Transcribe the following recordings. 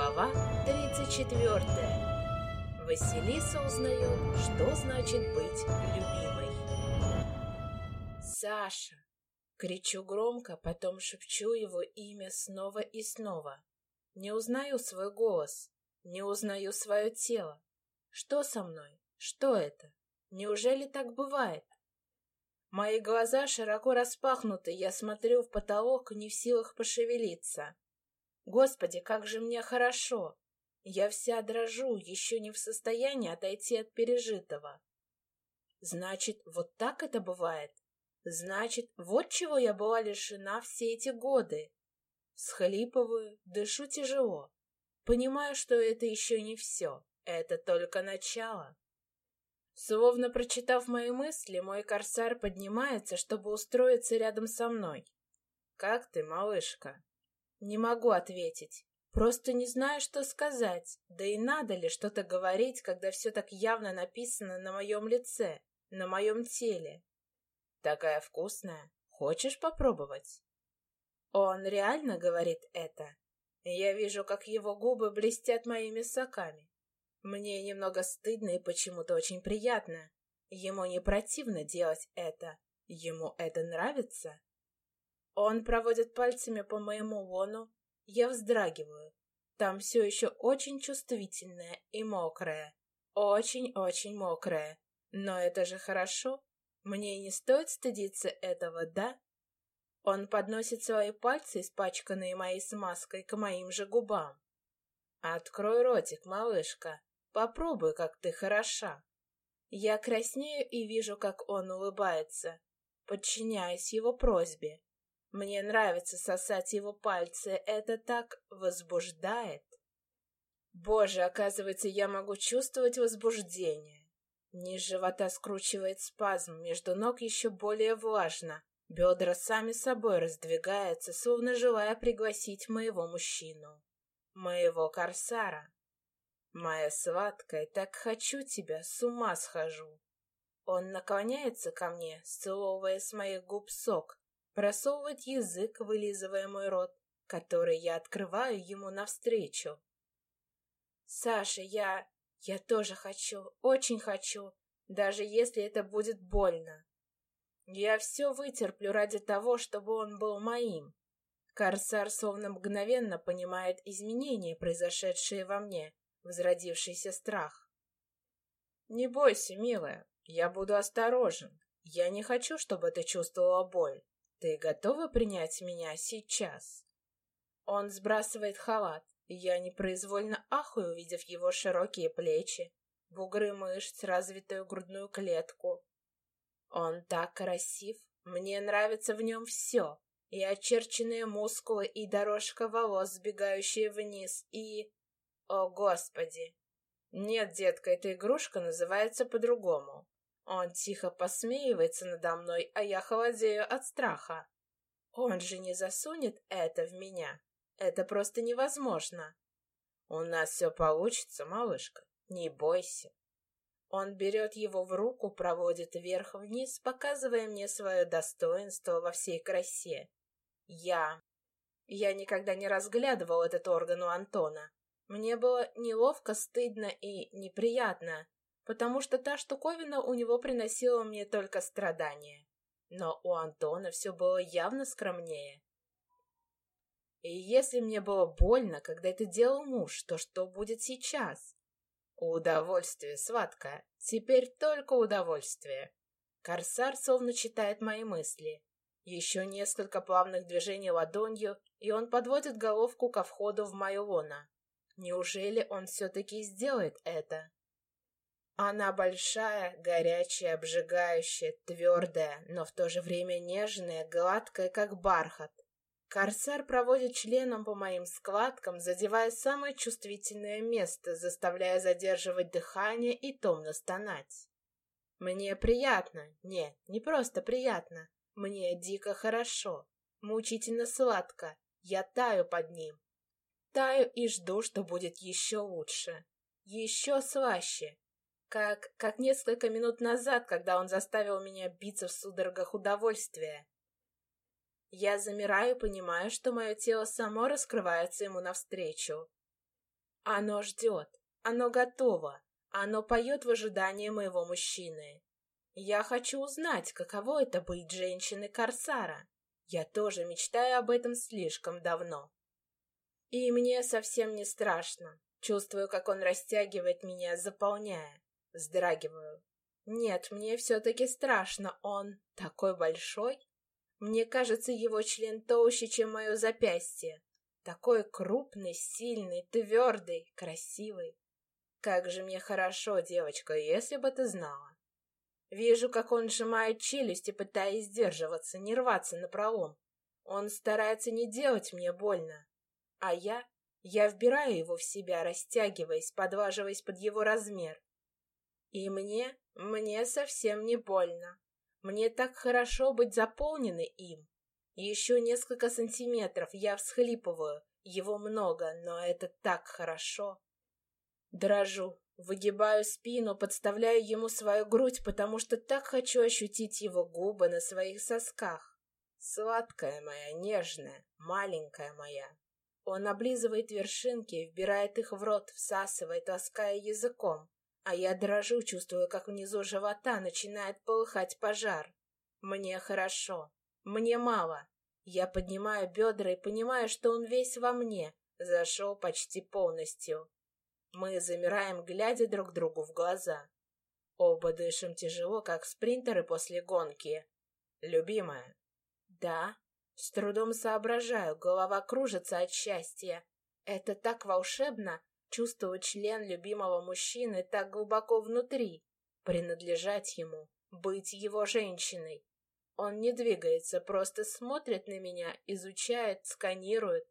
Глава 34. Василиса узнает, что значит быть любимой. «Саша!» — кричу громко, потом шепчу его имя снова и снова. Не узнаю свой голос, не узнаю свое тело. Что со мной? Что это? Неужели так бывает? Мои глаза широко распахнуты, я смотрю в потолок, не в силах пошевелиться. Господи, как же мне хорошо! Я вся дрожу, еще не в состоянии отойти от пережитого. Значит, вот так это бывает? Значит, вот чего я была лишена все эти годы. Всхлипываю, дышу тяжело. Понимаю, что это еще не все, это только начало. Словно прочитав мои мысли, мой корсар поднимается, чтобы устроиться рядом со мной. «Как ты, малышка?» Не могу ответить. Просто не знаю, что сказать. Да и надо ли что-то говорить, когда все так явно написано на моем лице, на моем теле. Такая вкусная. Хочешь попробовать? Он реально говорит это? Я вижу, как его губы блестят моими соками. Мне немного стыдно и почему-то очень приятно. Ему не противно делать это. Ему это нравится. Он проводит пальцами по моему лону. Я вздрагиваю. Там все еще очень чувствительное и мокрое. Очень-очень мокрое. Но это же хорошо. Мне не стоит стыдиться этого, да? Он подносит свои пальцы, испачканные моей смазкой, к моим же губам. «Открой ротик, малышка. Попробуй, как ты хороша». Я краснею и вижу, как он улыбается. Подчиняюсь его просьбе. Мне нравится сосать его пальцы, это так возбуждает. Боже, оказывается, я могу чувствовать возбуждение. Низ живота скручивает спазм, между ног еще более влажно. Бедра сами собой раздвигаются, словно желая пригласить моего мужчину. Моего корсара. Моя сладкая, так хочу тебя, с ума схожу. Он наклоняется ко мне, сцеловывая с моих губ сок, просовывает язык, вылизывая мой рот, который я открываю ему навстречу. «Саша, я тоже хочу, очень хочу, даже если это будет больно. Я все вытерплю ради того, чтобы он был моим». Корсар словно мгновенно понимает изменения, произошедшие во мне, возродившийся страх. «Не бойся, милая, я буду осторожен. Я не хочу, чтобы ты чувствовала боль. Ты готова принять меня сейчас?» Он сбрасывает халат, и я непроизвольно ахаю, увидев его широкие плечи, бугры мышц, развитую грудную клетку. Он так красив, мне нравится в нем все, и очерченные мускулы, и дорожка волос, сбегающая вниз, и... О, Господи! Нет, детка, эта игрушка называется по-другому. Он тихо посмеивается надо мной, а я холодею от страха. Он же не засунет это в меня. Это просто невозможно. У нас все получится, малышка, не бойся. Он берет его в руку, проводит вверх-вниз, показывая мне свое достоинство во всей красе. Я никогда не разглядывал этот орган у Антона. Мне было неловко, стыдно и неприятно, потому что та штуковина у него приносила мне только страдания. Но у Антона все было явно скромнее. И если мне было больно, когда это делал муж, то что будет сейчас? Удовольствие, сладкое. Теперь только удовольствие. Корсар словно читает мои мысли. Еще несколько плавных движений ладонью, и он подводит головку ко входу в мое лоно. Неужели он все-таки сделает это? Она большая, горячая, обжигающая, твердая, но в то же время нежная, гладкая, как бархат. Корсар проводит членом по моим складкам, задевая самое чувствительное место, заставляя задерживать дыхание и томно стонать. Мне приятно. Нет, не просто приятно. Мне дико хорошо. Мучительно сладко. Я таю под ним. Таю и жду, что будет еще лучше. Еще слаще. Как несколько минут назад, когда он заставил меня биться в судорогах удовольствия. Я замираю, понимая, что мое тело само раскрывается ему навстречу. Оно ждет, оно готово, оно поет в ожидании моего мужчины. Я хочу узнать, каково это быть женщиной-корсара. Я тоже мечтаю об этом слишком давно. И мне совсем не страшно. Чувствую, как он растягивает меня, заполняя. Вздрагиваю. Нет, мне все-таки страшно. Он такой большой. Мне кажется, его член толще, чем мое запястье. Такой крупный, сильный, твердый, красивый. Как же мне хорошо, девочка, если бы ты знала. Вижу, как он сжимает челюсти, пытаясь сдерживаться, не рваться напролом. Он старается не делать мне больно. А я вбираю его в себя, растягиваясь, подваживаясь под его размер. И мне совсем не больно. Мне так хорошо быть заполненной им. Еще несколько сантиметров, я всхлипываю. Его много, но это так хорошо. Дрожу, выгибаю спину, подставляю ему свою грудь, потому что так хочу ощутить его губы на своих сосках. Сладкая моя, нежная, маленькая моя. Он облизывает вершинки, вбирает их в рот, всасывает, лаская языком. А я дрожу, чувствую, как внизу живота начинает полыхать пожар. Мне хорошо. Мне мало. Я поднимаю бедра и понимаю, что он весь во мне, зашел почти полностью. Мы замираем, глядя друг другу в глаза. Оба дышим тяжело, как спринтеры после гонки. Любимая. Да. С трудом соображаю, голова кружится от счастья. Это так волшебно, чувствовать член любимого мужчины так глубоко внутри, принадлежать ему, быть его женщиной. Он не двигается, просто смотрит на меня, изучает, сканирует.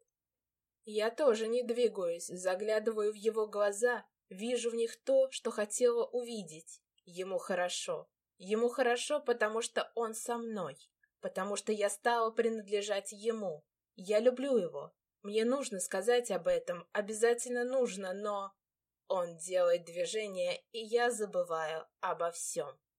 Я тоже не двигаюсь, заглядываю в его глаза, вижу в них то, что хотела увидеть. Ему хорошо. Ему хорошо, потому что он со мной. Потому что я стала принадлежать ему. Я люблю его. Мне нужно сказать об этом, обязательно нужно, но... Он делает движение, и я забываю обо всем.